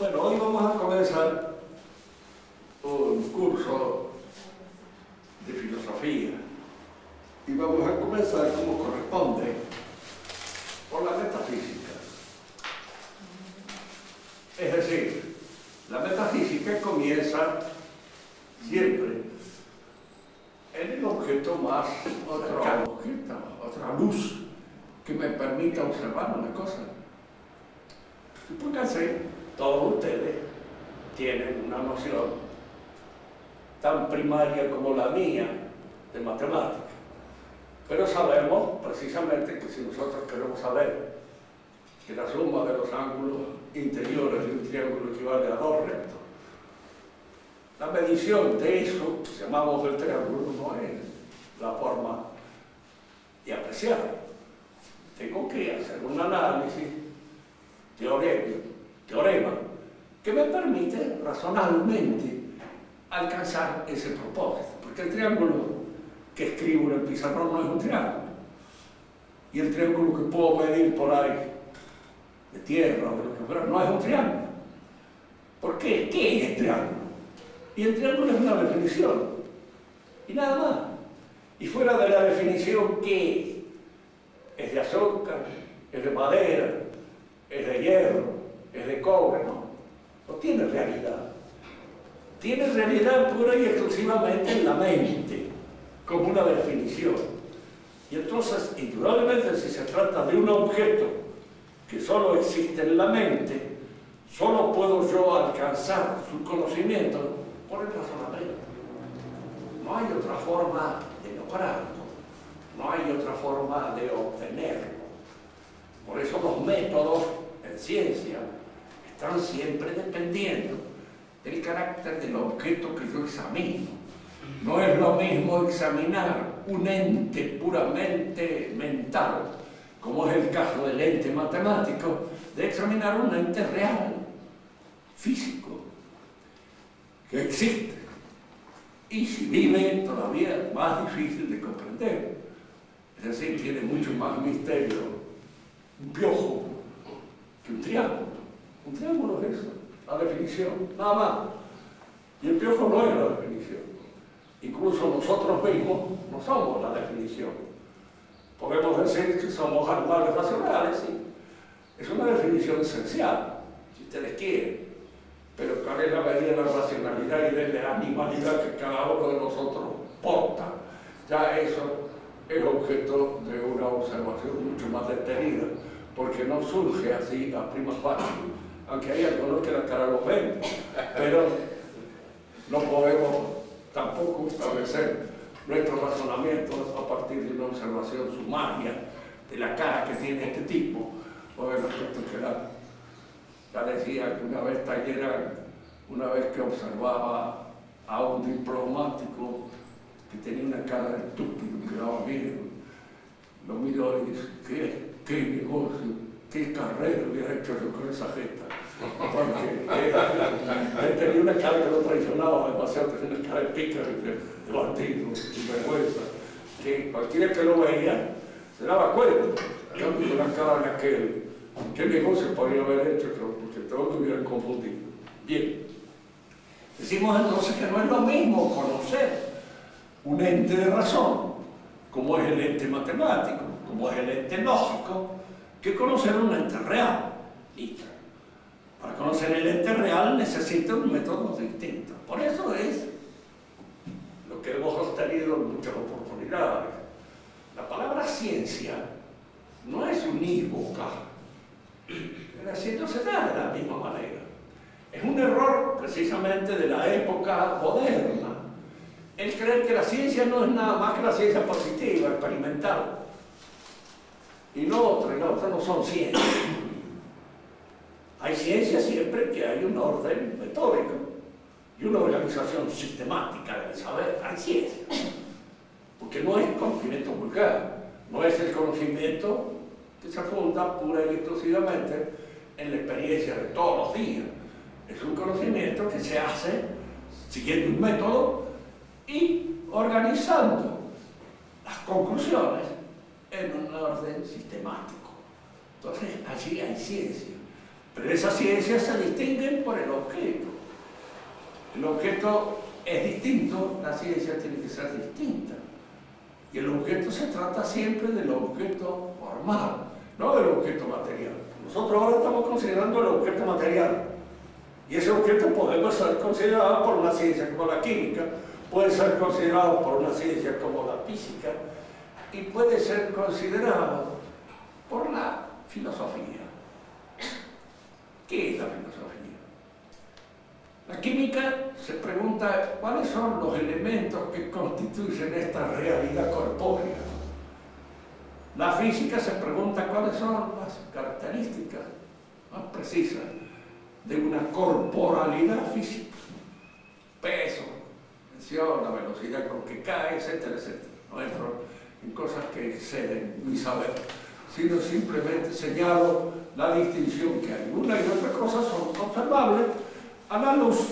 Bueno, hoy vamos a comenzar un curso de filosofía y vamos a comenzar como corresponde por la metafísica. Es decir, la metafísica comienza siempre en el objeto más cercano, otra luz que me permita observar una cosa. Supónganse, todos ustedes tienen una noción tan primaria como la mía de matemática, pero sabemos precisamente que si nosotros queremos saber que la suma de los ángulos interiores de un triángulo equivale a 2 rectos, la medición de eso que llamamos el triángulo no es la forma de apreciar. Tengo que hacer un análisis teorema que me permite razonablemente alcanzar ese propósito, porque el triángulo que escribo en el pizarrón no es un triángulo, y el triángulo que puedo medir por ahí de tierra o de lo que fuera no es un triángulo. ¿Por qué? ¿Qué es el triángulo? Y el triángulo es una definición y nada más. Y fuera de la definición, ¿qué es? ¿Es de azúcar? ¿Es de madera? ¿Es de hierro? ¿Es de cobre? No tiene realidad. Tiene realidad pura y exclusivamente en la mente, como una definición. Y entonces, indudablemente, si se trata de un objeto que solo existe en la mente, solo puedo yo alcanzar su conocimiento por el razonamiento. No hay otra forma de lograrlo, no hay otra forma de obtenerlo. Por eso los métodos en ciencia están siempre dependiendo del carácter del objeto que yo examino. No es lo mismo examinar un ente puramente mental, como es el caso del ente matemático, de examinar un ente real, físico, que existe. Y si vive, todavía es más difícil de comprender. Es decir, tiene mucho más misterio un piojo que un triángulo. Un triángulo es eso, la definición, nada más. Y el piojo no es la definición. Incluso nosotros mismos no somos la definición. Podemos decir que somos animales racionales, sí. Es una definición esencial, si ustedes quieren. Pero ¿cuál es la medida de la racionalidad y de la animalidad que cada uno de nosotros porta? Ya eso es objeto de una observación mucho más detenida, porque no surge así a prima facie, aunque hay algunos que la cara lo ven, pero no podemos tampoco establecer nuestros razonamientos a partir de una observación sumaria de la cara que tiene este tipo, o de los aspectos que da. Ya decía que una vez Talleyrand, una vez que observaba a un diplomático que tenía una cara de estúpido, que daba miedo, lo miró y dice, ¿qué negocio, qué carrera hubiera hecho yo con esa jeta? Porque él tenía una cara que lo traicionaba demasiado, tenía una cara de pícaro, de bandido, de vergüenza, que cualquiera que lo veía se daba cuenta, con la cara de aquel. ¿Qué negocio podría haber hecho? Porque todos lo hubieran confundido. Bien. Decimos entonces que no es lo mismo conocer un ente de razón, como es el ente matemático, como es el ente lógico, que conocer un ente real. Listo. Para conocer el ente real necesita un método distinto. Por eso es lo que hemos sostenido en muchas oportunidades. La palabra ciencia no es unívoca. Es decir, no se da de la misma manera. Es un error precisamente de la época moderna el creer que la ciencia no es nada más que la ciencia positiva, experimental. Y la otra no son ciencias. Hay ciencia siempre que hay un orden metódico y una organización sistemática del saber. Hay ciencia. Porque no es conocimiento vulgar, no es el conocimiento que se funda pura y exclusivamente en la experiencia de todos los días. Es un conocimiento que se hace siguiendo un método y organizando las conclusiones en un orden sistemático. Entonces, allí hay ciencia. Pero esas ciencias se distinguen por el objeto. El objeto es distinto, la ciencia tiene que ser distinta. Y el objeto se trata siempre del objeto formal, no del objeto material. Nosotros ahora estamos considerando el objeto material. Y ese objeto podemos ser considerado por una ciencia como la química, puede ser considerado por una ciencia como la física, y puede ser considerado por la filosofía. ¿Qué es la filosofía? La química se pregunta cuáles son los elementos que constituyen esta realidad corpórea. La física se pregunta cuáles son las características más precisas de una corporalidad física. Peso, tensión, la velocidad con que cae, etcétera, etcétera. No entro en cosas que exceden mi saber, sino simplemente señalo la distinción que hay. Una y otra cosa son observables a la luz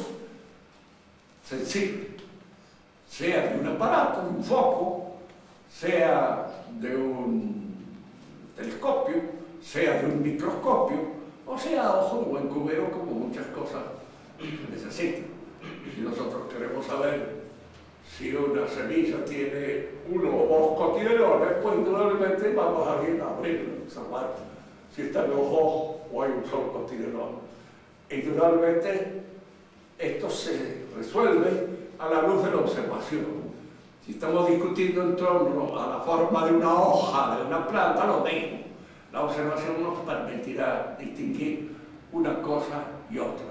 sensible, sea de un aparato, de un foco, sea de un telescopio, sea de un microscopio, o sea ojo de buen cubero, como muchas cosas se necesitan. Si nosotros queremos saber si una semilla tiene 1 o 2 cotiledones, pues indudablemente vamos a ir a abrirlo, observar si están los 2 o hay un solo cotiledón. Indudablemente esto se resuelve a la luz de la observación. Si estamos discutiendo en torno a la forma de una hoja de una planta, lo mismo. La observación nos permitirá distinguir una cosa y otra.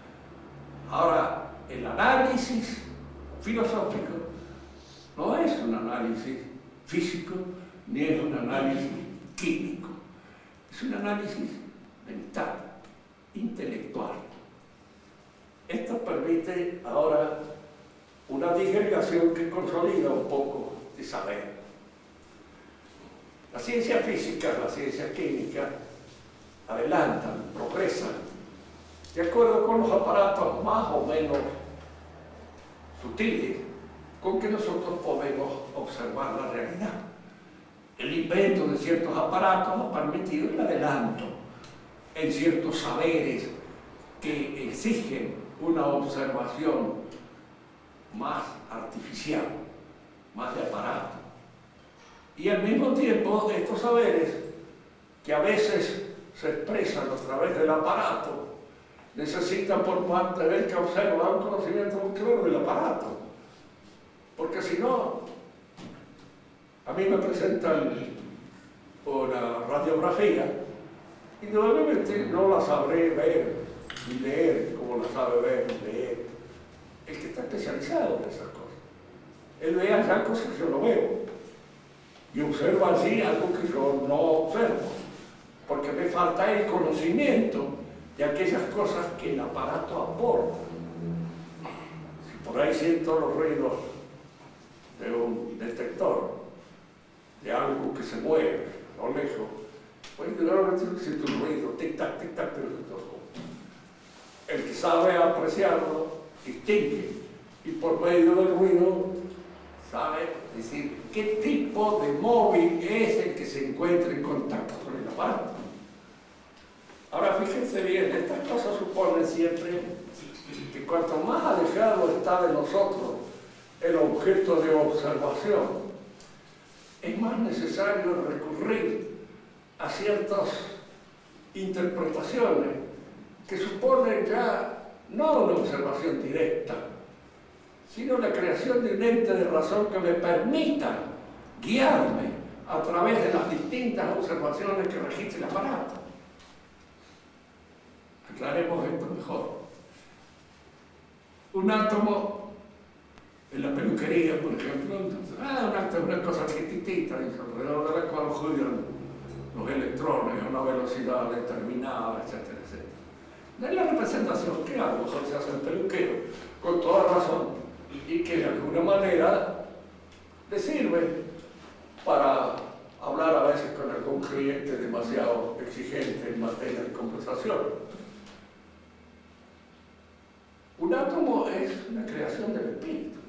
Ahora, el análisis filosófico no es un análisis físico ni es un análisis químico. Es un análisis mental, intelectual. Esto permite ahora una disgregación que consolida un poco de saber. La ciencia física, la ciencia química adelantan, progresan, de acuerdo con los aparatos más o menos sutiles con que nosotros podemos observar la realidad. El invento de ciertos aparatos ha permitido el adelanto en ciertos saberes que exigen una observación más artificial, más de aparato. Y al mismo tiempo, estos saberes, que a veces se expresan a través del aparato, necesitan por parte del que observa un conocimiento muy claro del aparato. Porque si no, a mí me presentan una radiografía, indudablemente no la sabré ver ni leer como la sabe ver y leer el que está especializado en esas cosas. Él ve allá cosas que yo no veo y observa allí algo que yo no observo, porque me falta el conocimiento de aquellas cosas que el aparato aporta. Si por ahí siento los ruidos de un detector, de algo que se mueve a lo lejos, pues indudablemente siento un ruido, tic-tac, tic-tac, el que sabe apreciarlo, distingue, y por medio del ruido sabe decir qué tipo de móvil es el que se encuentra en contacto con el aparato. Ahora fíjense bien, estas cosas suponen siempre que cuanto más alejado está de nosotros el objeto de observación, es más necesario recurrir a ciertas interpretaciones que suponen ya no una observación directa, sino la creación de un ente de razón que me permita guiarme a través de las distintas observaciones que registre el aparato. Aclaremos esto mejor. Un átomo en la peluquería, por ejemplo, un átomo es una cosa chiquitita, alrededor de la cual giran los electrones a una velocidad determinada, etcétera, etcétera. Es la representación que hago, eso se hace el peluquero, con toda razón, y que de alguna manera le sirve para hablar a veces con algún cliente demasiado exigente en materia de conversación. Un átomo es una creación del espíritu.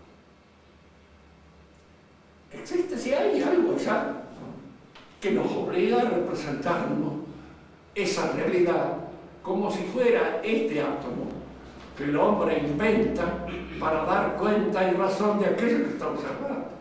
Existe, si hay algo ya que nos obliga a representarnos esa realidad como si fuera este átomo que el hombre inventa para dar cuenta y razón de aquello que está observando.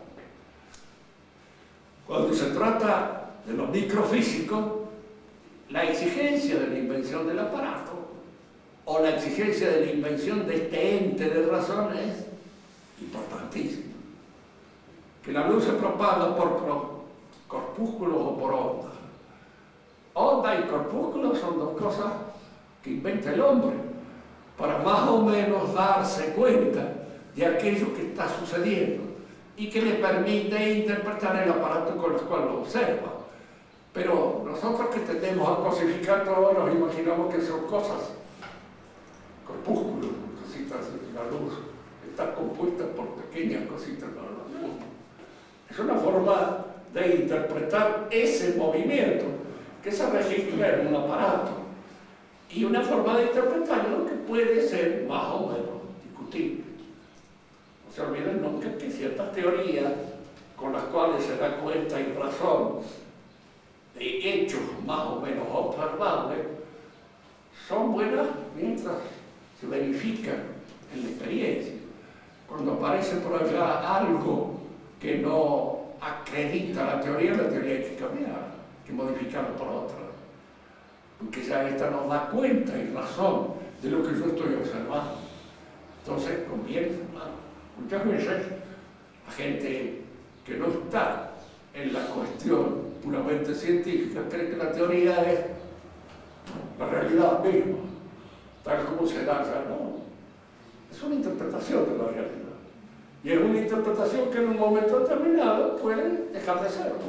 Cuando se trata de lo microfísico, la exigencia de la invención del aparato o la exigencia de la invención de este ente de razón es importantísima. Que la luz se propaga por corpúsculos o por ondas. Onda y corpúsculos son dos cosas que inventa el hombre para más o menos darse cuenta de aquello que está sucediendo y que le permite interpretar el aparato con el cual lo observa. Pero nosotros que tendemos a cosificar todo, nos imaginamos que son cosas, corpúsculos, cositas de la luz, está compuesta por pequeñas cositas. No. Es una forma de interpretar ese movimiento que se registra en un aparato y una forma de interpretarlo que puede ser más o menos discutible. No se olviden nunca que ciertas teorías con las cuales se da cuenta y razón de hechos más o menos observables son buenas mientras se verifican en la experiencia. Cuando aparece por allá algo que no acredita la teoría hay que cambiar, hay que modificarla por otra, porque ya esta nos da cuenta y razón de lo que yo estoy observando. Entonces conviene, muchas veces la gente que no está en la cuestión puramente científica cree que la teoría es la realidad misma, tal como se da ya, no. Es una interpretación de la realidad. Y es una interpretación que en un momento determinado puede dejar de ser.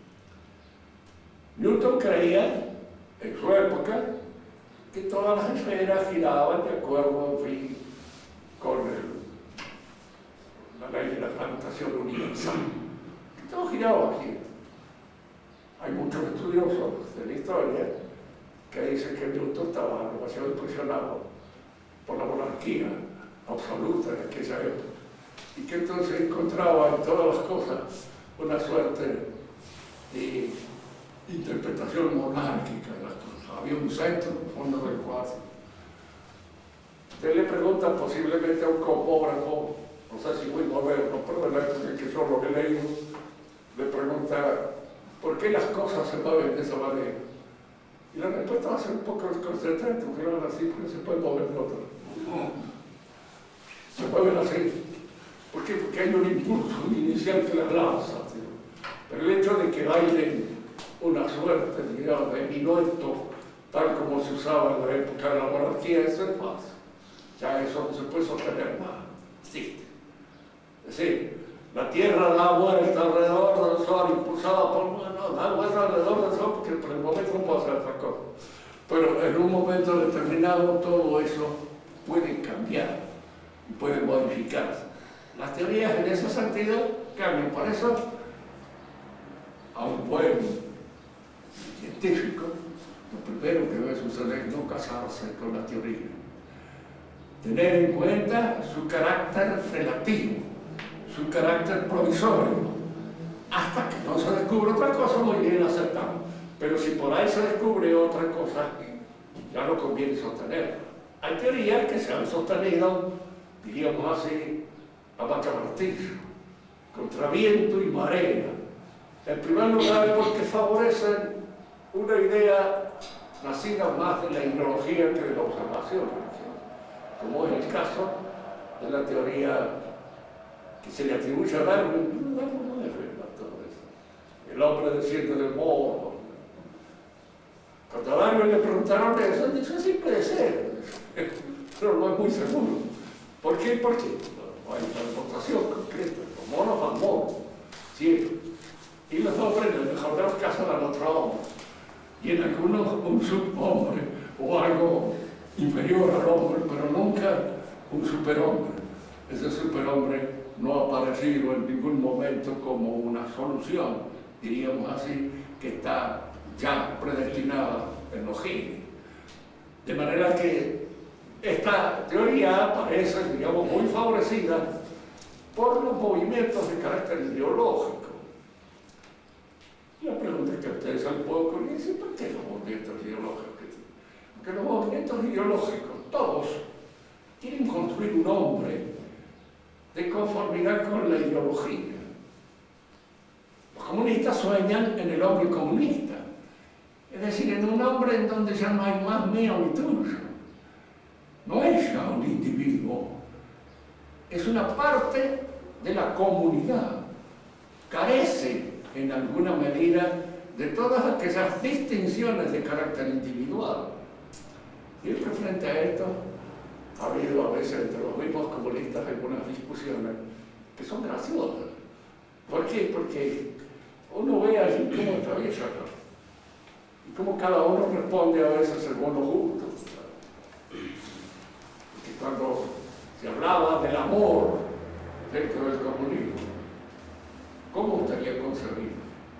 Newton creía, en su época, que todas las esferas giraban de acuerdo, en fin, con la ley de la gravitación universal. Que todo giraba aquí. Hay muchos estudiosos de la historia que dicen que Newton estaba demasiado impresionado por la monarquía absoluta de aquella época y que entonces encontraba en todas las cosas una suerte de interpretación monárquica de las cosas. Había un centro, un fondo del cuadro. Usted le pregunta posiblemente a un cosmógrafo, no sé si muy moderno, pero de la época que yo lo he leído, le pregunta ¿por qué las cosas se mueven de esa manera? Y la respuesta va a ser un poco desconcertante, porque no es así, porque se puede mover de otra. Se mueven así. ¿Por qué? Porque hay un impulso inicial que las lanza. Tío. Pero el hecho de que bailen una suerte, digamos, de minueto, tal como se usaba en la época de la monarquía, eso es falso. Ya eso no se puede sostener más. Existe. Es decir, la Tierra da vuelta alrededor del Sol, impulsada por... No, da vuelta alrededor del Sol porque por el momento no puede hacer otra cosa. Pero en un momento determinado todo eso puede cambiar y puede modificarse. Las teorías en ese sentido cambian. Por eso, a un buen científico, lo primero que debe suceder es no casarse con la teoría. Tener en cuenta su carácter relativo, su carácter provisorio, hasta que no se descubre otra cosa, muy bien aceptamos. Pero si por ahí se descubre otra cosa, ya no conviene sostenerla. Hay teorías que se han sostenido, diríamos así, a machamartillo, contra viento y marea. En primer lugar, porque favorecen una idea nacida más de la hidrología que de la observación, como es el caso de la teoría que se le atribuye a Darwin. Darwin no es verdad todo eso. El hombre desciende del mono. Cuando a Darwin le preguntaron eso, dijo, sí puede ser, pero no es muy seguro. ¿Por qué? Porque no hay una demostración concreta. Los monos van monos, ¿sí? Y los hombres, en el mejor de los casos, dan otro hombre. Y en algunos un subhombre o algo inferior al hombre, pero nunca un superhombre. Ese superhombre no ha aparecido en ningún momento como una solución, diríamos así, que está ya predestinada en los genes. De manera que esta teoría parece, digamos, muy favorecida por los movimientos de carácter ideológico. Y la pregunta que a ustedes se les puede ocurrir es: ¿por qué los movimientos ideológicos? que los movimientos ideológicos, todos, quieren construir un hombre de conformidad con la ideología. Los comunistas sueñan en el hombre comunista, es decir, en un hombre en donde ya no hay más mío ni tuyo. No es ya un individuo, es una parte de la comunidad. Carece, en alguna medida, de todas aquellas distinciones de carácter individual. Siempre frente a esto, ha habido a veces entre los mismos comunistas algunas discusiones que son graciosas. ¿Por qué? Porque uno ve allí cómo atraviesa y cómo cada uno responde a veces según los gustos. Porque cuando se hablaba del amor dentro del comunismo, ¿cómo estaría concebido?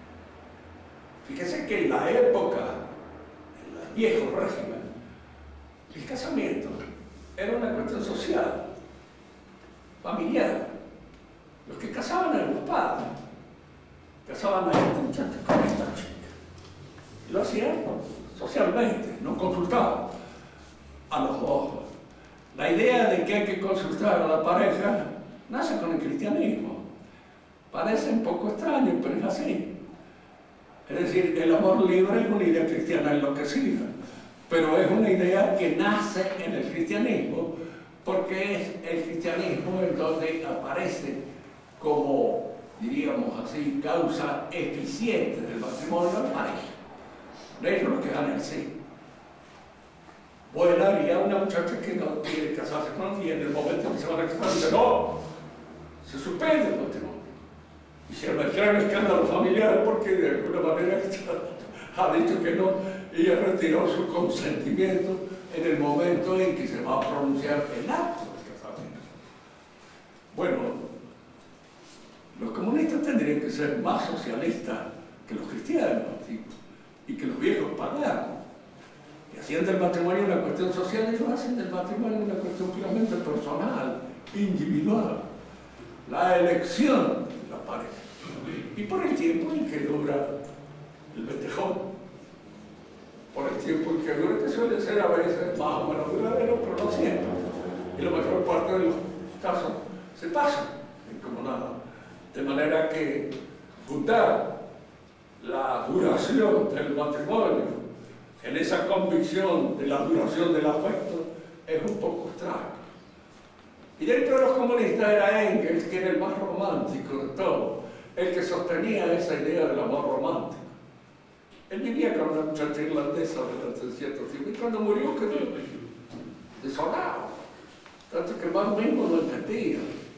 Fíjese que en la época, en el viejo régimen, el casamiento era una cuestión social, familiar. Los que casaban eran los padres, casaban a este muchacho con esta chica. Y lo hacían socialmente, no consultaban a los dos. La idea de que hay que consultar a la pareja nace con el cristianismo. Parece un poco extraño, pero es así. Es decir, el amor libre es una idea cristiana enloquecida, pero es una idea que nace en el cristianismo, porque es el cristianismo en donde aparece como, diríamos así, causa eficiente del matrimonio la pareja. De ellos los que dan el sí. Bueno, había una muchacha que no quiere casarse con él y en el momento que se van a casar dice no, se suspende el matrimonio. Y se refiere al escándalo familiar porque de alguna manera ha dicho que no, ella retiró su consentimiento en el momento en que se va a pronunciar el acto del casamiento. Bueno, los comunistas tendrían que ser más socialistas que los cristianos y que los viejos paganos. Y hacían del matrimonio una cuestión social, ellos hacen del matrimonio una cuestión puramente personal, individual. La elección de la pareja. Y por el tiempo en que dura el ventejón, por el tiempo en que dura, que suele ser a veces más o menos duradero, pero no siempre. Y la mayor parte de los casos se pasan en como nada. De manera que fundar la duración del matrimonio en esa convicción de la duración del afecto es un poco extraño. Y dentro de los comunistas era Engels, que era el más romántico de todos, el que sostenía esa idea del amor romántico. Él vivía con una muchacha irlandesa durante cierto tiempo y cuando murió quedó desolado, tanto que Marx mismo lo entendía.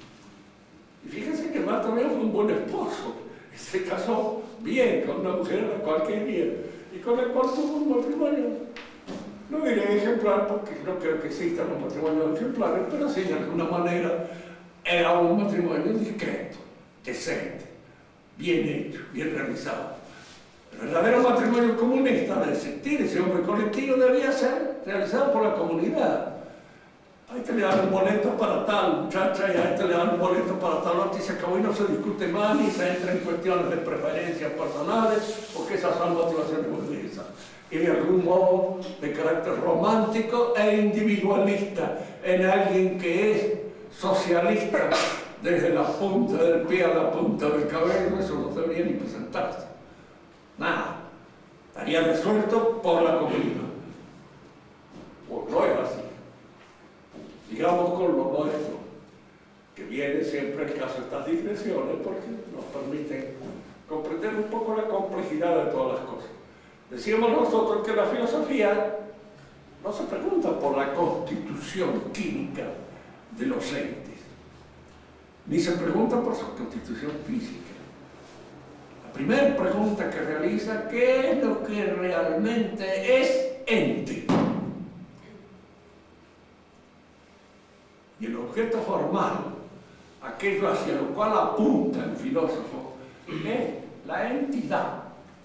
Y fíjense que Marx también fue un buen esposo, y se casó bien con una mujer a la cual quería y con la cual tuvo un matrimonio, no diré ejemplar porque no creo que existan los matrimonios ejemplares, pero sí de alguna manera era un matrimonio discreto, decente, bien hecho, bien realizado. El verdadero matrimonio comunista, de sentir ese hombre colectivo, debía ser realizado por la comunidad. A este le dan un boleto para tal muchacha y a este le dan un boleto para tal otro y se acabó y no se discute más ni se entra en cuestiones de preferencias personales porque esas son motivaciones burguesas. Y de algún modo de carácter romántico e individualista en alguien que es socialista desde la punta del pie a la punta del cabello, eso no debería ni presentarse. Nada. Estaría resuelto por la comunidad. Pues no es así. Digamos con lo nuestro, que viene siempre el caso de estas digresiones porque nos permiten comprender un poco la complejidad de todas las cosas. Decíamos nosotros que la filosofía no se pregunta por la constitución química de los entes, ni se pregunta por su constitución física. La primera pregunta que realiza, ¿qué es lo que realmente es ente? Y el objeto formal, aquello hacia lo cual apunta el filósofo, es la entidad.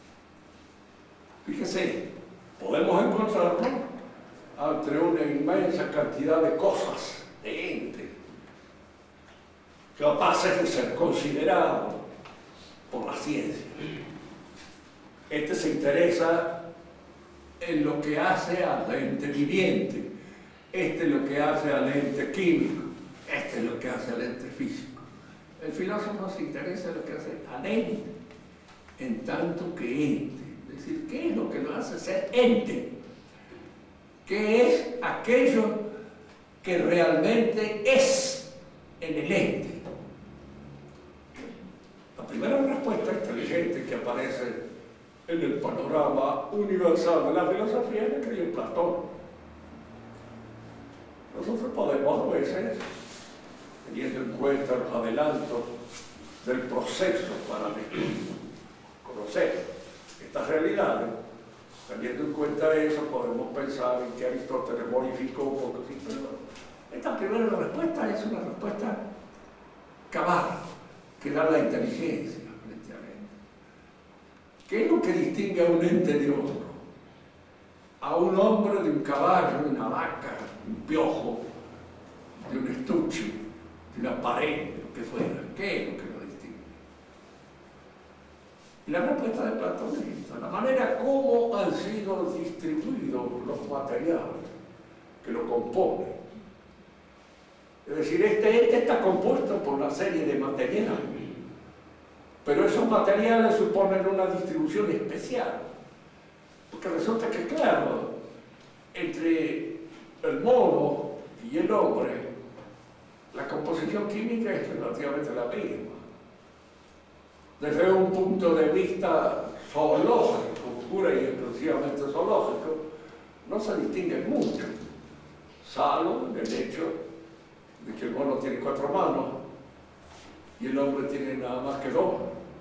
Fíjese, podemos encontrarlo entre una inmensa cantidad de cosas, de entes, capaces de ser considerados por la ciencia. Este se interesa en lo que hace al ente viviente, este es lo que hace al ente químico, este es lo que hace al ente físico. El filósofo se interesa en lo que hace al ente, en tanto que ente. Es decir, ¿qué es lo que lo hace ser ente? ¿Qué es aquello que realmente es en el ente? La primera respuesta inteligente que aparece en el panorama universal de la filosofía es la que dio Platón. Nosotros podemos a veces, teniendo en cuenta los adelantos del proceso para conocer estas realidades, teniendo en cuenta eso, podemos pensar en que Aristóteles modificó un poco, sí, pero esta primera respuesta es una respuesta cabal, que da la inteligencia frente al ente. ¿Qué es lo que distingue a un ente de otro? A un hombre de un caballo, de una vaca, de un piojo, de un estuche, de una pared, de lo que fuera. ¿Qué es lo que lo distingue? Y la respuesta de Platón es esta: la manera como han sido distribuidos los materiales que lo componen. Es decir, este ente está compuesto por una serie de materiales, pero esos materiales suponen una distribución especial. Porque resulta que, claro, entre el mono y el hombre, la composición química es relativamente la misma. Desde un punto de vista zoológico, pura y exclusivamente zoológico, no se distinguen mucho, salvo en el hecho de que el mono tiene 4 manos y el hombre tiene nada más que 2,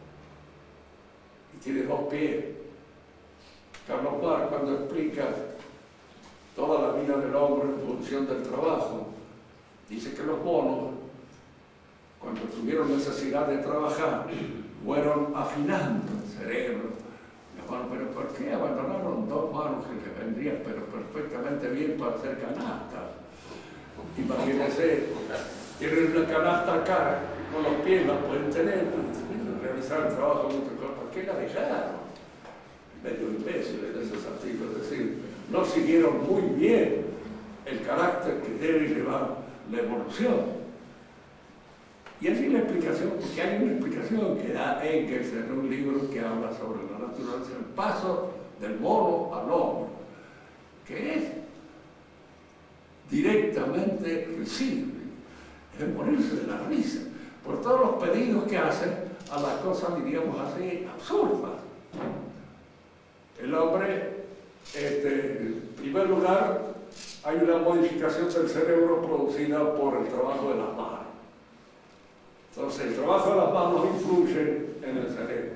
y tiene 2 pies. Carlos Marx, cuando explica toda la vida del hombre en función del trabajo, dice que los monos, cuando tuvieron necesidad de trabajar, fueron afinando el cerebro. Pero ¿por qué abandonaron 2 manos que les vendrían pero perfectamente bien para hacer canastas? Imagínense, tienen una canasta acá, con los pies la pueden tener, realizar el trabajo mucho mejor. ¿Por qué la dejaron? Medio imbécil en ese sentido, es decir, no siguieron muy bien el carácter que debe llevar la evolución. Y así la explicación, porque hay una explicación que da Engels en un libro que habla sobre la naturaleza, el paso del mono al hombre, que es directamente risible, es morirse de la risa, por todos los pedidos que hacen a las cosas, diríamos así, absurdas. El hombre, en primer lugar, hay una modificación del cerebro producida por el trabajo de las manos. Entonces, el trabajo de las manos influye en el cerebro.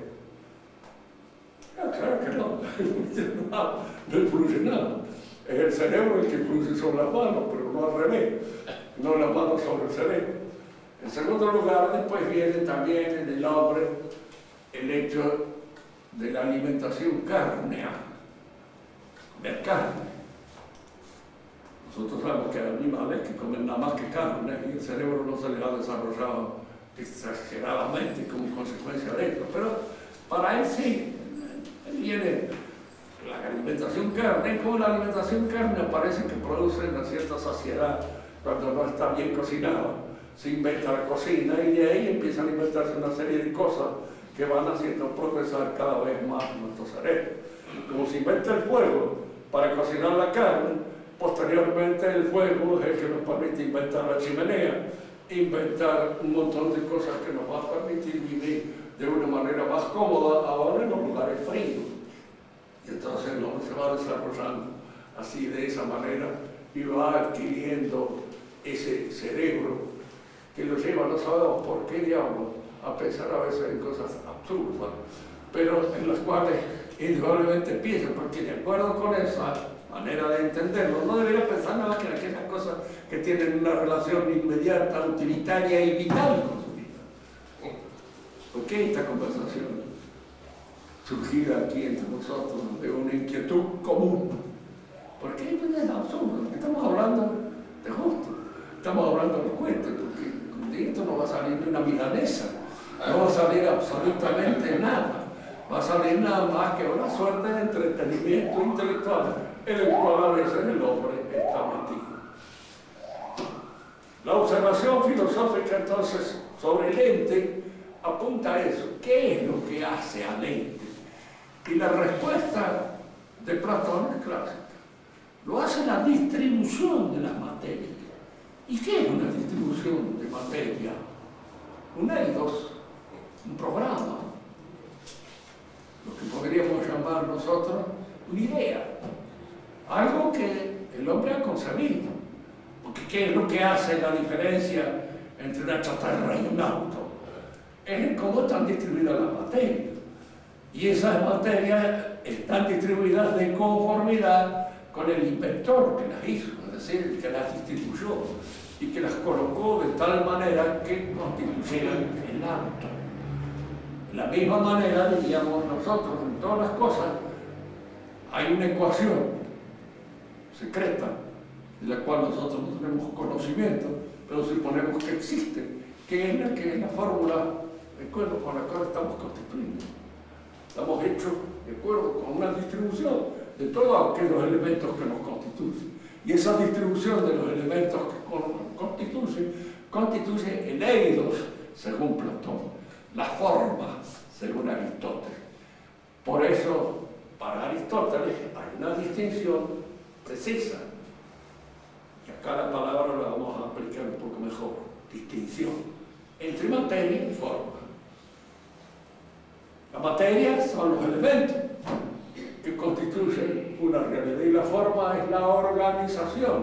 Claro que no influye nada. Es el cerebro el que influye sobre las manos, pero no al revés, no las manos sobre el cerebro. En segundo lugar, después viene también en el hombre el hecho de la alimentación cárnea, comer carne. Nosotros sabemos que hay animales que comen nada más que carne y el cerebro no se les ha desarrollado exageradamente como consecuencia de esto, pero para él sí, él viene la alimentación carne, como la alimentación carne parece que produce una cierta saciedad cuando no está bien cocinado. Se inventa la cocina y de ahí empiezan a inventarse una serie de cosas que van haciendo progresar cada vez más nuestro cerebro. Como se inventa el fuego para cocinar la carne, posteriormente el fuego es el que nos permite inventar la chimenea, inventar un montón de cosas que nos va a permitir vivir de una manera más cómoda ahora en los lugares fríos. Y entonces el hombre se va desarrollando así, de esa manera, y va adquiriendo ese cerebro que lo lleva, no sabemos por qué diablos, a pensar a veces en cosas absurdas, pero en las cuales indudablemente piensa, porque de acuerdo con esa manera de entenderlo, no debería pensar nada que en aquellas cosas que tienen una relación inmediata, utilitaria y vital con su vida. ¿Por qué esta conversación surgida aquí entre nosotros de una inquietud común? Porque es absurdo, porque estamos hablando de gusto, estamos hablando de cuentos, porque de esto no va a salir ni una milanesa, no va a salir absolutamente nada. va a salir nada más que una suerte de entretenimiento intelectual en el cual a veces el hombre está metido. La observación filosófica entonces sobre el ente apunta a eso. ¿Qué es lo que hace al ente? Y la respuesta de Platón es clásica. Lo hace la distribución de las materias. ¿Y qué es una distribución de materia? Un eidos, un programa, lo que podríamos llamar nosotros una idea, algo que el hombre ha concebido. Porque ¿qué es lo que hace la diferencia entre una chatarra y un auto? Es en cómo están distribuidas las materias. Y esas materias están distribuidas de conformidad con el inventor que las hizo, es decir, el que las distribuyó y que las colocó de tal manera que constituyeran el auto. De la misma manera, diríamos nosotros, en todas las cosas hay una ecuación secreta de la cual nosotros no tenemos conocimiento, pero suponemos que existe, que es la fórmula de acuerdo con la cual estamos constituidos. Estamos hechos de acuerdo con una distribución de todos aquellos elementos que nos constituyen. Y esa distribución de los elementos que nos constituye el eidos, según Platón, la forma, según Aristóteles. Por eso, para Aristóteles hay una distinción precisa. Y acá la palabra la vamos a aplicar un poco mejor. Distinción entre materia y forma. La materia son los elementos que constituyen una realidad y la forma es la organización,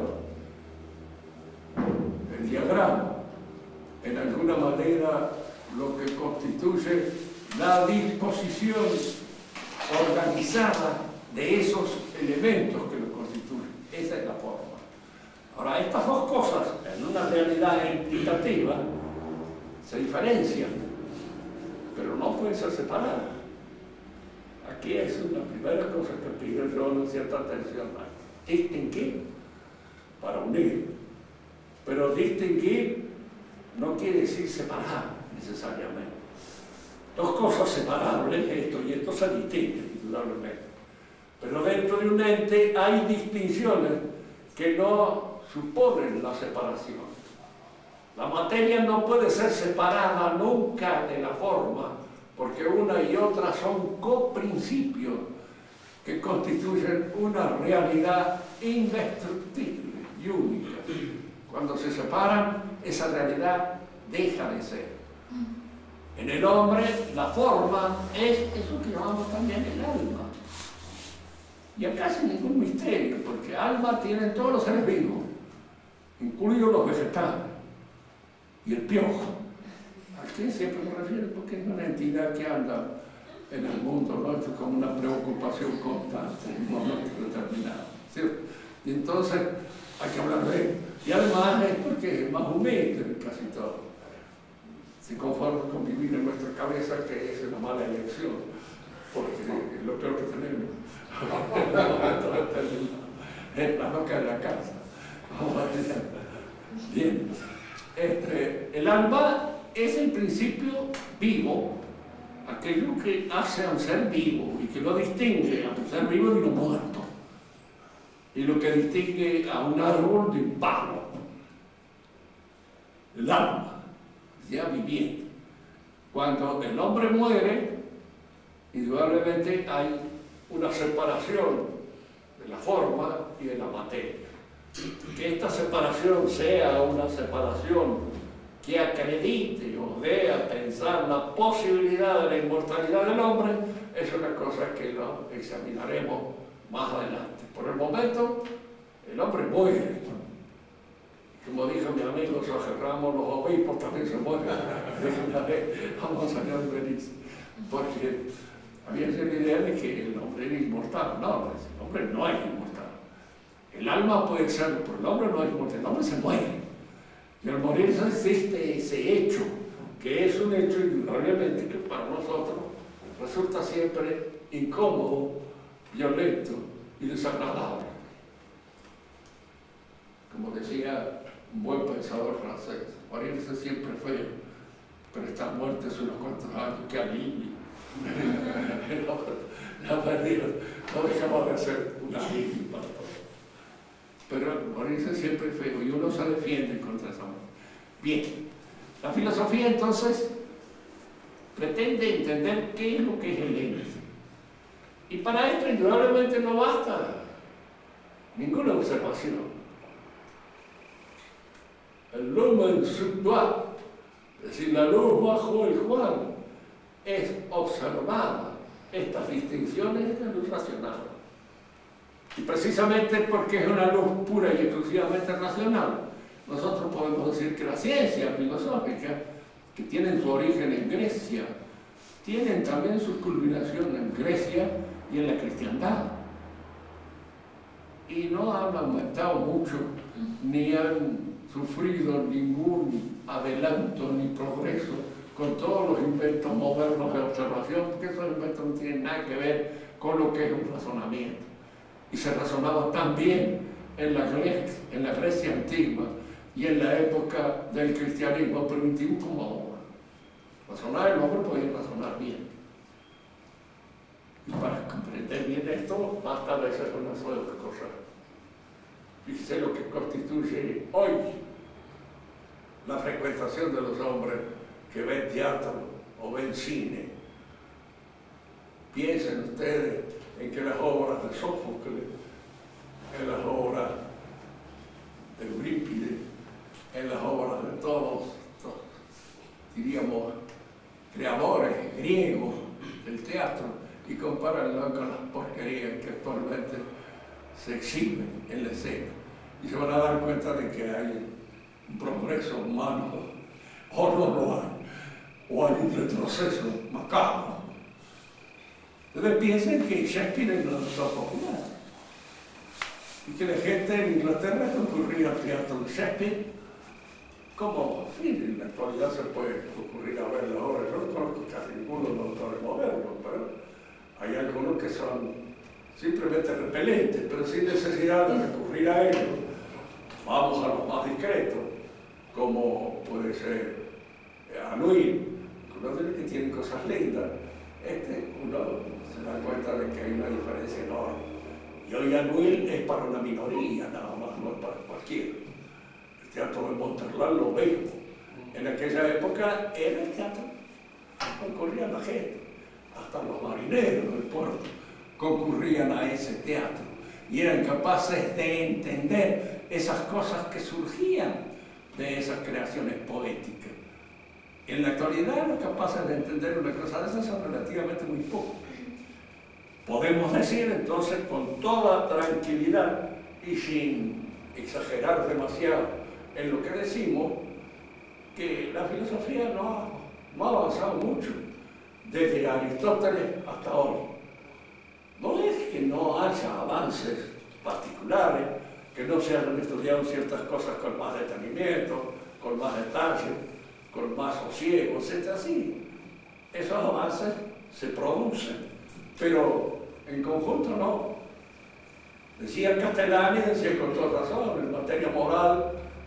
el diagrama, en alguna manera lo que constituye la disposición organizada de esos elementos que lo constituyen. Esa es la forma. Ahora, estas dos cosas en una realidad entitativa se diferencian, pero no pueden ser separadas. Aquí es una primera cosa que pido yo una cierta atención. Distinguir para unir. Pero distinguir no quiere decir separar necesariamente. Dos cosas separables, esto y esto se distinguen, indudablemente. Pero dentro de un ente hay distinciones que no suponen la separación. La materia no puede ser separada nunca de la forma, porque una y otra son coprincipios que constituyen una realidad indestructible y única. Cuando se separan, esa realidad deja de ser. En el hombre, la forma es eso que llamamos también el alma. Y acá sin ningún misterio, porque alma tienen todos los seres vivos, incluidos los vegetales y el piojo. ¿A qué siempre me refiero? Porque es una entidad que anda en el mundo, ¿no? Esto es como una preocupación constante en un momento determinado, ¿cierto? Y entonces hay que hablar de él. Y además es porque es más humilde de casi todo. Se conforma con vivir en nuestra cabeza, que es una mala elección, porque es lo peor que tenemos. Es la loca de la casa. Vamos a ver. Bien. El alma es en principio vivo, aquello que hace a un ser vivo y que lo distingue a un ser vivo de uno muerto, y lo que distingue a un árbol de un palo. El alma, ya viviente. Cuando el hombre muere, indudablemente hay una separación de la forma y de la materia. Que esta separación sea una separación que acredite o dé a pensar la posibilidad de la inmortalidad del hombre, es una cosa que lo examinaremos más adelante. Por el momento, el hombre muere. Como dijo mi amigo Jorge Ramos, los obispos también se mueren. Vamos a ver feliz. Porque había esa idea de que el hombre era inmortal. No, el hombre no es inmortal. El alma puede serlo, pero el hombre no es inmortal. El hombre se muere. Y al morir existe ese hecho, que es un hecho indudablemente que para nosotros resulta siempre incómodo, violento y desagradable. Como decía un buen pensador francés, morirse siempre feo, pero estar muerto hace unos cuantos años, qué alivio. La María no dejaba de ser una víctima para todo. Pero morirse siempre es feo y uno se defiende contra esa muerte. Bien, la filosofía entonces pretende entender qué es lo que es el ente. Y para esto indudablemente no basta ninguna observación. El lumen sub doi, es decir, la luz bajo el cual es observada estas distinciones de luz racional. Y precisamente porque es una luz pura y exclusivamente racional, nosotros podemos decir que la ciencia filosófica, que tienen su origen en Grecia, tienen también su culminación en Grecia y en la cristiandad. Y no han aumentado mucho, ni han sufrido ningún adelanto ni progreso con todos los inventos modernos de observación, porque esos inventos no tienen nada que ver con lo que es un razonamiento. Y se razonaba tan bien en la Grecia antigua y en la época del cristianismo primitivo como ahora. Razonar, el hombre podía razonar bien. Y para comprender bien esto, basta a veces una sola cosa. Fíjese lo que constituye hoy la frecuentación de los hombres que ven teatro o ven cine. Piensen ustedes en que las obras de Sófocles, en las obras de Eurípides, en las obras de todos diríamos, creadores griegos del teatro, y compárenlo con las porquerías que actualmente se exhiben en la escena. Y se van a dar cuenta de que hay un progreso humano, o no lo hay, o hay un retroceso macabro. Entonces piensen que Shakespeare no es popular, y que la gente en Inglaterra concurría al teatro de Shakespeare, como, en fin, en la actualidad se puede concurrir a ver la obra. Yo no conozco casi ninguno de los autores modernos, pero hay algunos que son simplemente repelentes, pero sin necesidad de recurrir a ellos. Vamos a los más discretos, como puede ser Anuil, que tienen cosas lindas. Uno se da cuenta de que hay una diferencia enorme. Y hoy Anuil es para una minoría, nada más, no es para cualquiera. El teatro de Montserrat lo mismo. En aquella época era el teatro, concurría la gente, hasta los marineros del puerto concurrían a ese teatro y eran capaces de entender esas cosas que surgían de esas creaciones poéticas. En la actualidad los capaces de entender una cosa de esas son relativamente muy pocos. Podemos decir entonces con toda tranquilidad y sin exagerar demasiado en lo que decimos, que la filosofía no ha avanzado mucho desde Aristóteles hasta hoy. No es que no haya avances particulares, que no se hayan estudiado ciertas cosas con más detenimiento, con más detalle, con más sosiego, etc. Sí, esos avances se producen, pero en conjunto no. Decía Castellani, decía con toda razón, en materia moral,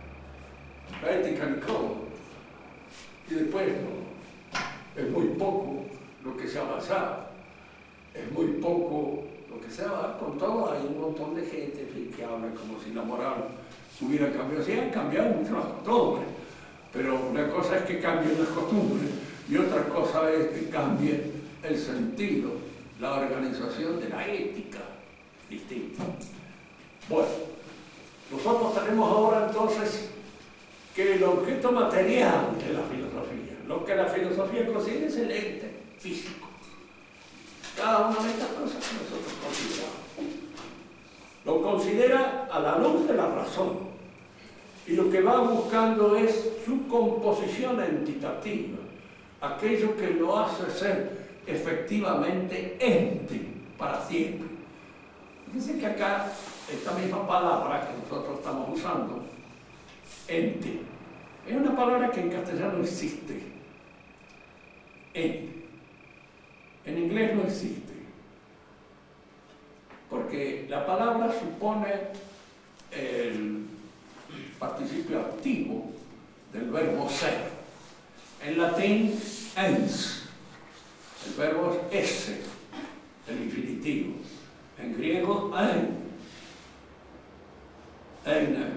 la ética ni cómo. Y después no, es muy poco lo que se ha avanzado, es muy poco lo que se ha avanzado. Con todo hay un montón de gente que habla como si la moral hubiera cambiado. Sí, han cambiado mucho las costumbres, pero una cosa es que cambien las costumbres y otra cosa es que cambie el sentido, la organización de la ética distinta. Bueno, nosotros tenemos ahora entonces que el objeto material de la filosofía, lo que la filosofía considera es el ente físico. Cada una de estas cosas que nosotros consideramos. Lo considera a la luz de la razón. Y lo que va buscando es su composición entitativa, aquello que lo hace ser efectivamente ente para siempre. Fíjense que acá, esta misma palabra que nosotros estamos usando, ente, es una palabra que en castellano existe. Ente. En inglés no existe. Porque la palabra supone el participio activo del verbo ser. En latín, ens. El verbo es ese, el infinitivo. En griego, ein, el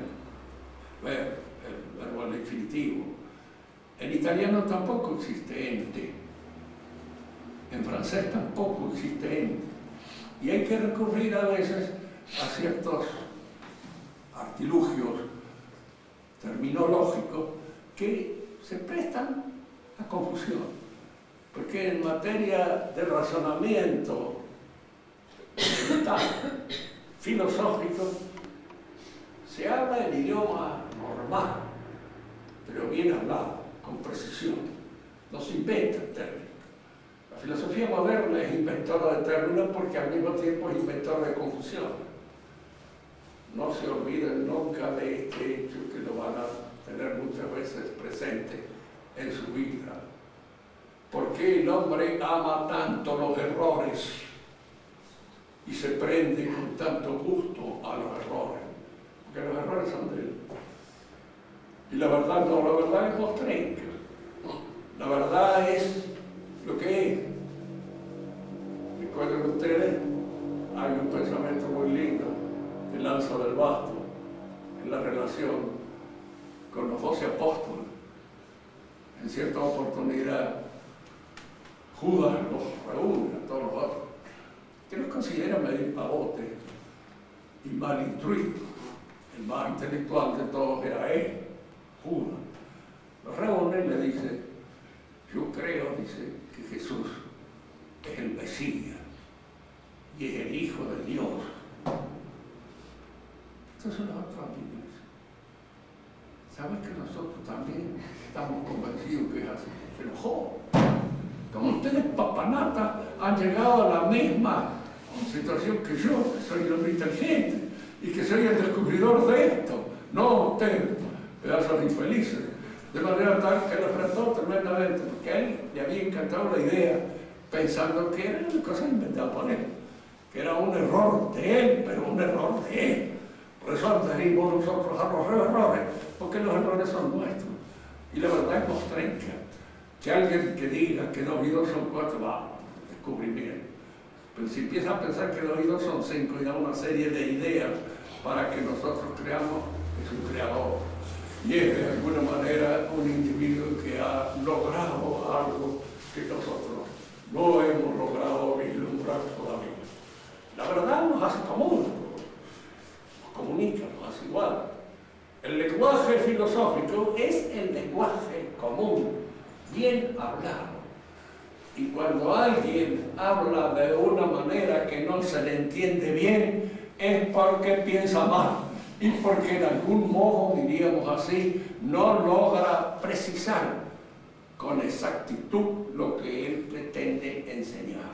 verbo al infinitivo. En italiano tampoco existe ente. En francés tampoco existe ente. Y hay que recurrir a veces a ciertos artilugios terminológicos que se prestan a confusión. Porque en materia de razonamiento mental, filosófico, se habla el idioma normal, pero bien hablado, con precisión. No se inventan términos. La filosofía moderna es inventora de términos porque al mismo tiempo es inventora de confusión. No se olviden nunca de este hecho que lo van a tener muchas veces presente en su vida. ¿Por qué el hombre ama tanto los errores y se prende con tanto gusto a los errores? Porque los errores son de él. Y la verdad no, la verdad es mostrenca. La verdad es lo que es. Recuerden ustedes, hay un pensamiento muy lindo que lanza del Basto en la relación con los 12 apóstoles. En cierta oportunidad, Judas los reúne a todos los otros, que los considera medio pavotes y mal instruidos. El más intelectual de todos era él, Judas. Los reúne y le dice: yo creo, dice, que Jesús es el Mesías y es el Hijo de Dios. Entonces los otros amigos dicen: ¿sabes que nosotros también estamos convencidos que es así? Se enojó. Como ustedes, papanata, han llegado a la misma situación que yo, que soy el hombre inteligente y que soy el descubridor de esto. No ustedes, pedazos de infelices. De manera tal que lo enfrentó tremendamente, porque a él le había encantado la idea, pensando que era una cosa inventada por él, que era un error de él, pero un error de él. Por eso adherimos nosotros a los errores, porque los errores son nuestros. Y la verdad es mostrenca. Que alguien que diga que 2 y 2 son 4, va, descubrimiento. Pero si empieza a pensar que 2 y 2 son 5 y da una serie de ideas para que nosotros creamos, es un creador. Y es de alguna manera un individuo que ha logrado algo que nosotros no hemos logrado vislumbrar todavía. La verdad nos hace común, nos comunica, nos hace igual. El lenguaje filosófico es el lenguaje común, bien hablado. Y cuando alguien habla de una manera que no se le entiende bien, es porque piensa mal y porque en algún modo, diríamos así, no logra precisar con exactitud lo que él pretende enseñar.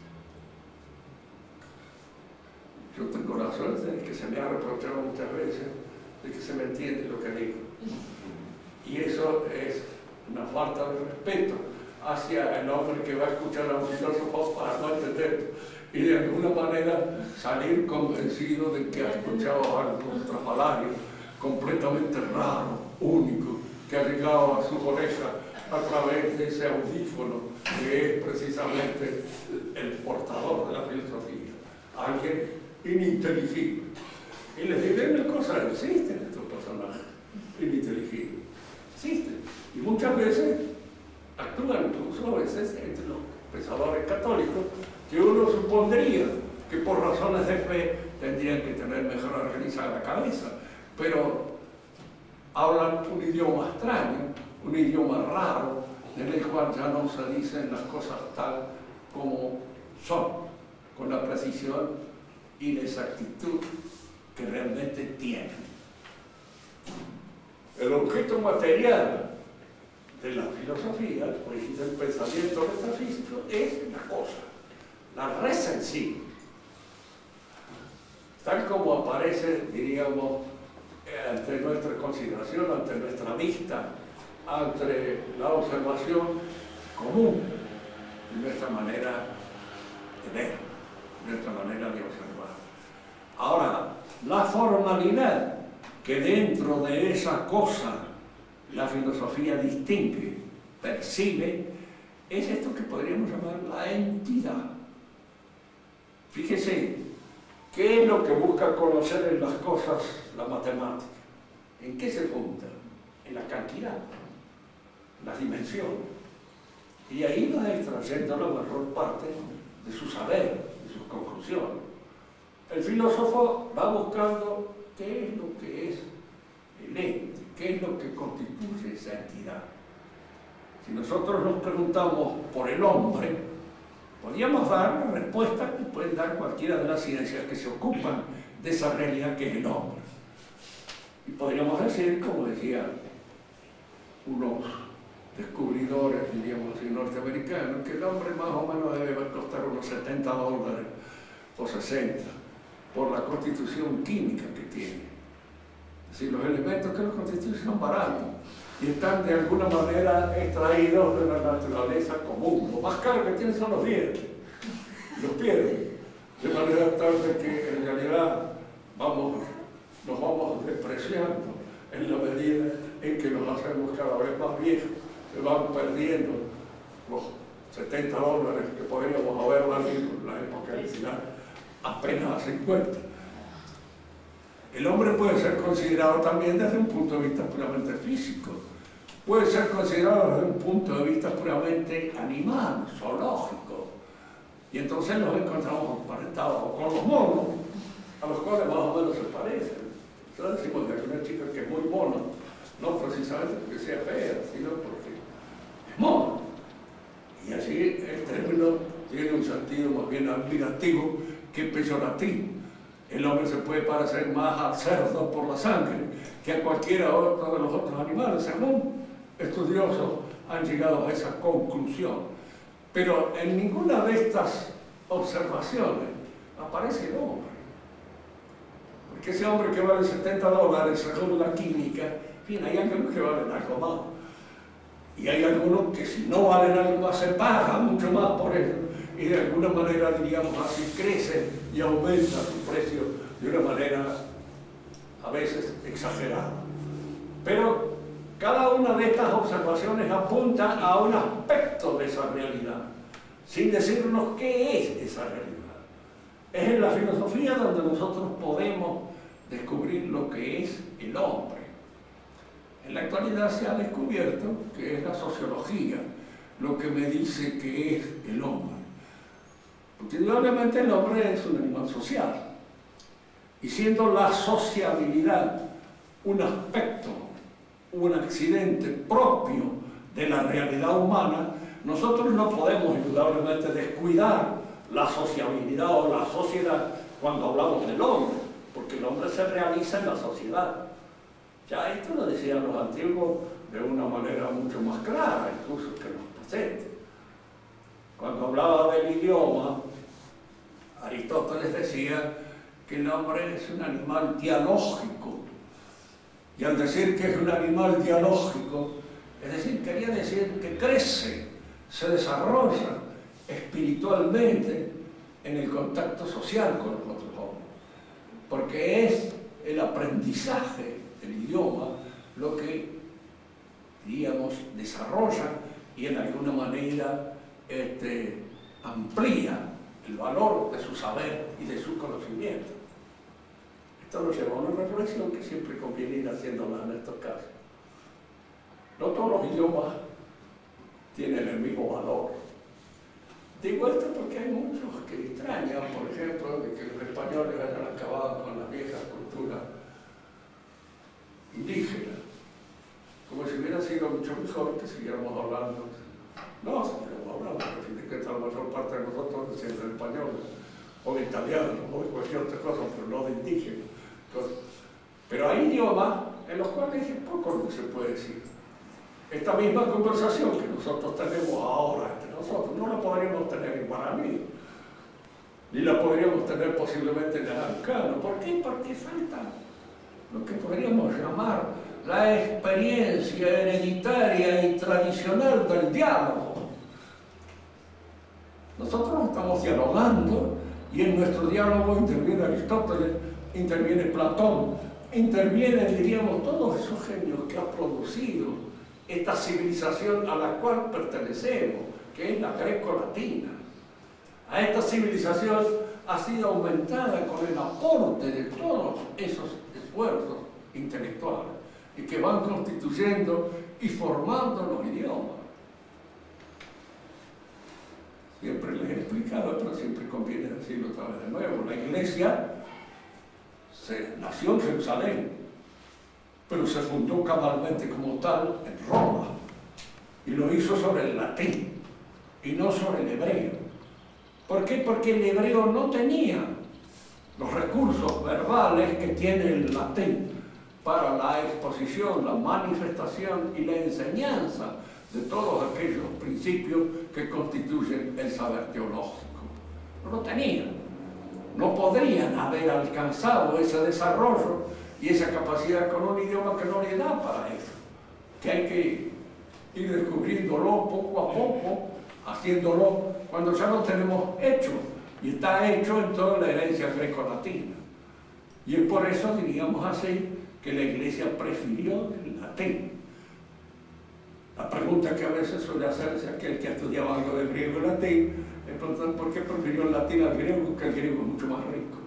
Yo tengo la suerte de que se me ha reprochado muchas veces de que se me entiende lo que digo. Y eso es una falta de respeto hacia el hombre que va a escuchar a un filósofo para no entender y de alguna manera salir convencido de que ha escuchado algo estrafalario, completamente raro, único, que ha llegado a su oreja a través de ese audífono que es precisamente el portador de la filosofía, alguien ininteligible. Y les diré una cosa: existen estos personajes ininteligibles, existen, y muchas veces actúan incluso a veces entre los pensadores católicos que uno supondría que por razones de fe tendrían que tener mejor organizada la cabeza, pero hablan un idioma extraño, un idioma raro, en el cual ya no se dicen las cosas tal como son, con la precisión y la exactitud que realmente tienen. El objeto material de la filosofía, pues, y del pensamiento metafísico, es la cosa, la res en sí, tal como aparece, diríamos, ante nuestra consideración, ante nuestra vista, ante la observación común de nuestra manera de ver, nuestra manera de observar. Ahora, la formalidad que dentro de esa cosa la filosofía distingue, percibe, es esto que podríamos llamar la entidad. Fíjese, ¿qué es lo que busca conocer en las cosas la matemática? ¿En qué se junta? En la cantidad, en las dimensiones. Y ahí va extrayendo la mayor parte de su saber, de sus conclusiones. El filósofo va buscando qué es lo que es el ente, qué es lo que constituye esa entidad. Si nosotros nos preguntamos por el hombre, podríamos dar la respuesta que pueden dar cualquiera de las ciencias que se ocupan de esa realidad que es el hombre. Y podríamos decir, como decían unos descubridores, diríamos así, norteamericanos, que el hombre más o menos debe costar unos $70 o 60 por la constitución química que tiene. Es decir, los elementos que lo constituyen son baratos y están de alguna manera extraídos de la naturaleza común. Lo más caro que tienen son los dientes, los pierden, de manera tal de que en realidad nos vamos despreciando en la medida en que nos hacemos cada vez más viejos. Se van perdiendo los $70 que podríamos haber valido en la época original, apenas a 50. El hombre puede ser considerado también desde un punto de vista puramente físico, puede ser considerado desde un punto de vista puramente animal, zoológico, y entonces nos encontramos emparentados con los monos, a los cuales más o menos se parecen. Nosotros decimos de una chica que es muy mona, no precisamente porque sea fea, sino porque es mono. Y así el término tiene un sentido más bien admirativo que peyorativo. El hombre se puede parecer más al cerdo por la sangre que a cualquiera otro de los otros animales, según estudiosos han llegado a esa conclusión. Pero en ninguna de estas observaciones aparece el hombre. Porque ese hombre que vale $70 según la química, en fin, hay algunos que valen algo más. Y hay algunos que si no valen algo más se pagan mucho más por eso. Y de alguna manera, diríamos así, crece y aumenta su precio de una manera a veces exagerada. Pero cada una de estas observaciones apunta a un aspecto de esa realidad, sin decirnos qué es esa realidad. Es en la filosofía donde nosotros podemos descubrir lo que es el hombre. En la actualidad se ha descubierto que es la sociología lo que me dice que es el hombre. Porque indudablemente el hombre es un animal social. Y siendo la sociabilidad un aspecto, un accidente propio de la realidad humana, nosotros no podemos indudablemente descuidar la sociabilidad o la sociedad cuando hablamos del hombre, porque el hombre se realiza en la sociedad. Ya esto lo decían los antiguos de una manera mucho más clara, incluso que los presentes. Cuando hablaba del idioma, Aristóteles decía que el hombre es un animal dialógico. Y al decir que es un animal dialógico, es decir, quería decir que crece, se desarrolla espiritualmente en el contacto social con los otros hombres. Porque es el aprendizaje del idioma lo que, diríamos, desarrolla y en alguna manera amplía el valor de su saber y de su conocimiento. Esto nos lleva a una reflexión que siempre conviene ir haciéndola en estos casos. No todos los idiomas tienen el mismo valor. Digo esto porque hay muchos que extrañan, por ejemplo, de que los españoles hayan acabado con la vieja cultura indígena, como si hubiera sido mucho mejor que siguiéramos hablando. No, siguiéramos hablando, pero fin de cuentas la mayor parte de nosotros descienden de españoles, o de italianos, o de cualquier otra cosa, pero no de indígenas. Pero hay idiomas en los cuales es poco lo que se puede decir. Esta misma conversación que nosotros tenemos ahora entre nosotros, no la podríamos tener en guaraní, ni la podríamos tener posiblemente en araucano. ¿Por qué? Porque falta lo que podríamos llamar la experiencia hereditaria y tradicional del diálogo. Nosotros estamos dialogando y en nuestro diálogo interviene Aristóteles, interviene Platón, intervienen, diríamos, todos esos genios que ha producido esta civilización a la cual pertenecemos, que es la greco-latina. A esta civilización ha sido aumentada con el aporte de todos esos esfuerzos intelectuales y que van constituyendo y formando los idiomas. Siempre les he explicado, pero siempre conviene decirlo otra vez de nuevo. La Iglesia nació en Jerusalén, pero se fundó cabalmente como tal en Roma, y lo hizo sobre el latín y no sobre el hebreo. ¿Por qué? Porque el hebreo no tenía los recursos verbales que tiene el latín para la exposición, la manifestación y la enseñanza de todos aquellos principios que constituyen el saber teológico. No lo tenían. No podrían haber alcanzado ese desarrollo y esa capacidad con un idioma que no le da para eso. Que hay que ir descubriéndolo poco a poco, haciéndolo cuando ya lo tenemos hecho. Y está hecho en toda la herencia greco-latina. Y es por eso, diríamos así, que la Iglesia prefirió el latín. La pregunta que a veces suele hacerse aquel que ha estudiado algo de griego y latín es preguntar por qué prefirió el latín al griego, que el griego es mucho más rico.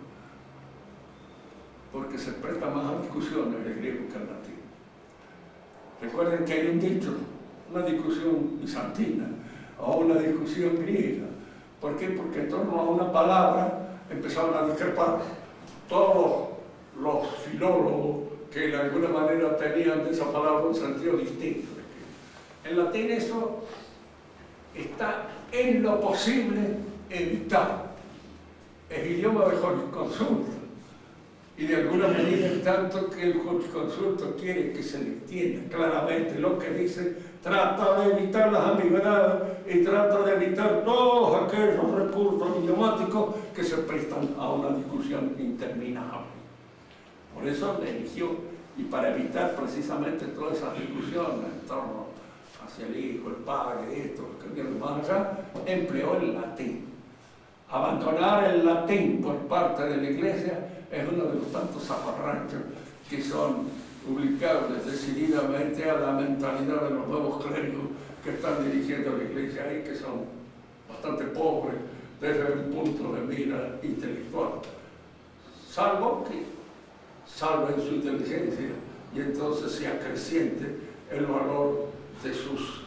Porque se presta más a discusiones el griego que el latín. Recuerden que hay un dicho, una discusión bizantina o una discusión griega. ¿Por qué? Porque en torno a una palabra empezaron a discrepar todos los filólogos que de alguna manera tenían de esa palabra un sentido distinto. En latín eso está en lo posible evitado. Es idioma de jurisconsulta. Y de alguna medida, en tanto que el jurisconsulto quiere que se le entienda claramente lo que dice, trata de evitar las ambigüedades y trata de evitar todos aquellos recursos idiomáticos que se prestan a una discusión interminable. Por eso le eligió, y para evitar precisamente todas esas discusiones en torno hacia el hijo, el padre, esto, lo que viene más allá, empleó el latín. Abandonar el latín por parte de la Iglesia es uno de los tantos zafarranchos que son publicables decididamente a la mentalidad de los nuevos clérigos que están dirigiendo la Iglesia y que son bastante pobres desde un punto de mira intelectual. Salvo que salven su inteligencia y entonces se acreciente el valor de sus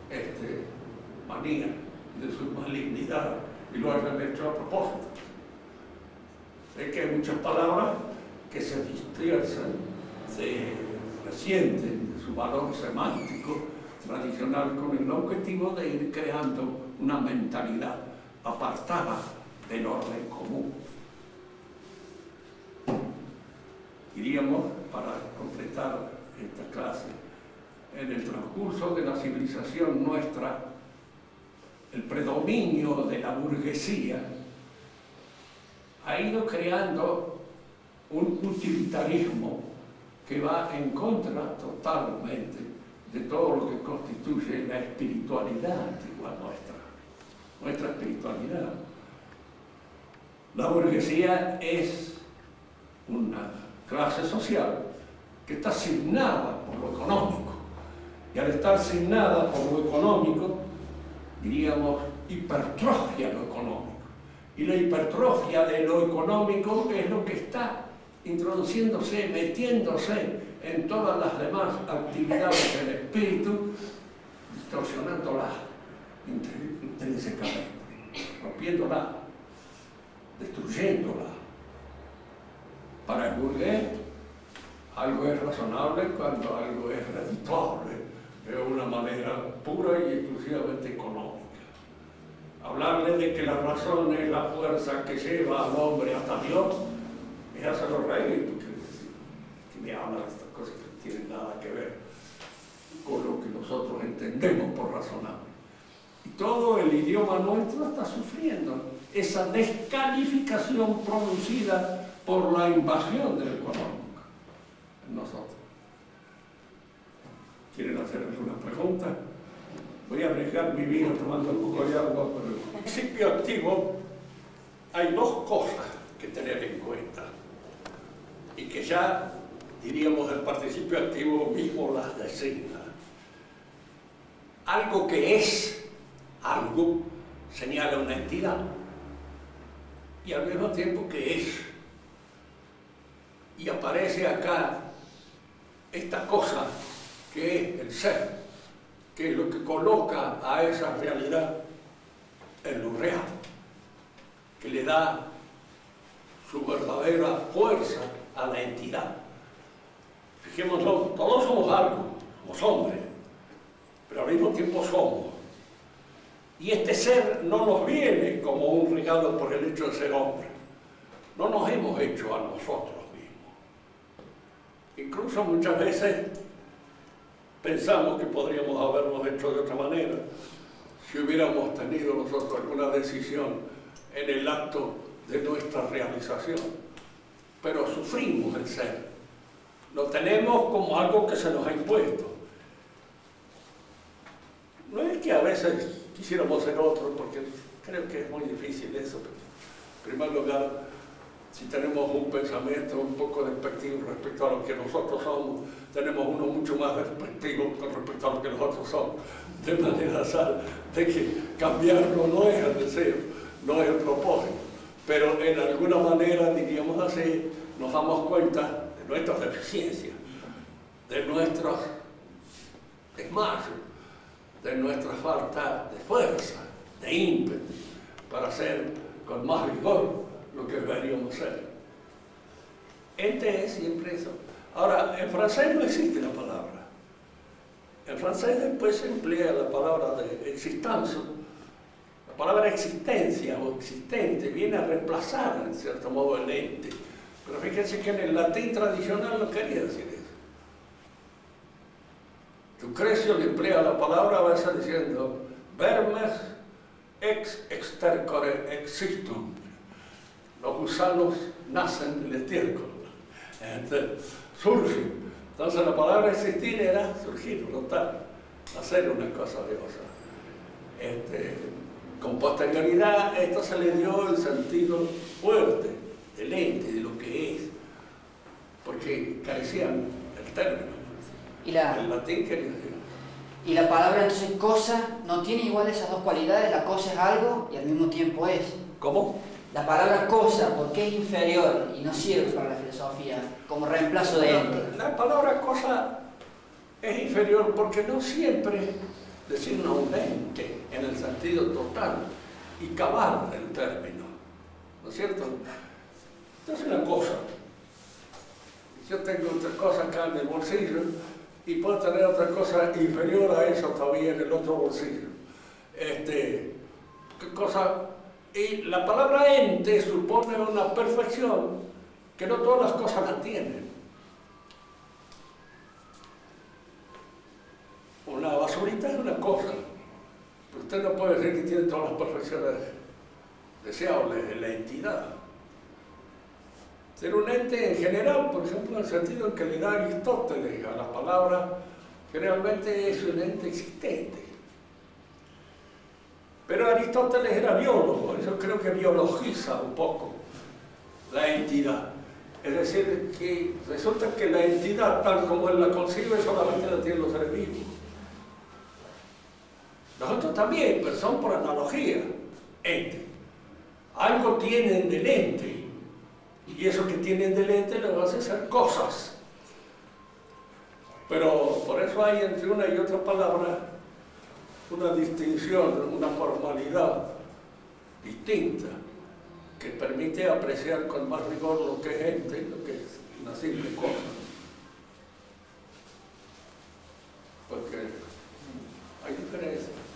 manías, de sus malignidades, y lo hayan hecho a propósito. Sé que hay muchas palabras que se dispersan, se resienten de su valor semántico tradicional con el objetivo de ir creando una mentalidad apartada del orden común. Diríamos, para completar esta clase, en el transcurso de la civilización nuestra, el predominio de la burguesía ha ido creando un utilitarismo que va en contra totalmente de todo lo que constituye la espiritualidad antigua nuestra espiritualidad. La burguesía es una clase social que está asignada por lo económico, y al estar asignada por lo económico, diríamos, hipertrofia lo económico. Y la hipertrofia de lo económico es lo que está introduciéndose, metiéndose en todas las demás actividades del espíritu, distorsionándola intrínsecamente, rompiéndola, destruyéndola. Para el burgués, algo es razonable cuando algo es redituable de una manera pura y exclusivamente económica. Hablarle de que la razón es la fuerza que lleva al hombre hasta Dios es hacerlo reír, porque que me habla de estas cosas que no tienen nada que ver con lo que nosotros entendemos por razonable. Y todo el idioma nuestro está sufriendo esa descalificación producida por la invasión del económico en nosotros. ¿Quieren hacer alguna pregunta? Voy a arriesgar mi vida tomando un poco de agua, pero en el principio activo hay dos cosas que tener en cuenta y que ya, diríamos, el participio activo mismo las designa. Algo que es algo señala una entidad y al mismo tiempo que es. Y aparece acá esta cosa que es el ser, que es lo que coloca a esa realidad en lo real, que le da su verdadera fuerza a la entidad. Fijémonos, todos somos algo, somos hombres, pero al mismo tiempo somos. Y este ser no nos viene como un regalo por el hecho de ser hombre. No nos hemos hecho a nosotros mismos. Incluso muchas veces pensamos que podríamos habernos hecho de otra manera si hubiéramos tenido nosotros alguna decisión en el acto de nuestra realización. Pero sufrimos el ser. Lo tenemos como algo que se nos ha impuesto. No es que a veces quisiéramos ser otros, porque creo que es muy difícil eso. En primer lugar, si tenemos un pensamiento un poco despectivo respecto a lo que nosotros somos, tenemos uno mucho más despectivo con respecto a lo que nosotros somos. De manera tal de que cambiarlo no es el deseo, no es el propósito. Pero en alguna manera, diríamos así, nos damos cuenta de nuestras deficiencias, de nuestros desmayos, de nuestra falta de fuerza, de ímpetu, para hacer con más vigor lo que deberíamos ser. Ente es siempre eso. Ahora, en francés no existe la palabra. En francés después se emplea la palabra de existence. La palabra existencia o existente viene a reemplazar, en cierto modo, el ente. Pero fíjense que en el latín tradicional no quería decir eso. Lucrecio le emplea la palabra a veces diciendo vermes ex extercore existum. Los gusanos nacen del estiércol. Surgen. Entonces la palabra existir era surgir, brotar, hacer una cosa de otra. Con posterioridad esto se le dio el sentido fuerte del ente, de lo que es, porque carecían el término. El latín quería decir. Y la palabra entonces cosa no tiene igual esas dos cualidades, la cosa es algo y al mismo tiempo es. ¿Cómo? La palabra cosa, ¿por qué es inferior y no sirve para la filosofía como reemplazo de ente? La palabra cosa es inferior porque no siempre designa un ente en el sentido total y cabal del término, ¿no es cierto? Entonces una cosa, yo tengo otra cosa acá en el bolsillo y puedo tener otra cosa inferior a eso todavía en el otro bolsillo. ¿Qué cosa? Y la palabra ente supone una perfección que no todas las cosas la tienen. Una basurita es una cosa, pero usted no puede decir que tiene todas las perfecciones deseables de la entidad. Ser un ente en general, por ejemplo, en el sentido en que le da Aristóteles a la palabra, generalmente es un ente existente. Pero Aristóteles era biólogo, eso creo que biologiza un poco la entidad. Es decir, que resulta que la entidad, tal como él la concibe, solamente la tienen los seres vivos. Nosotros también, pero son por analogía, ente. Algo tienen del ente, y eso que tienen del ente lo hace ser cosas. Pero por eso hay entre una y otra palabra una distinción, una formalidad distinta que permite apreciar con más rigor lo que es ente y lo que es una simple cosa. Porque hay diferencias.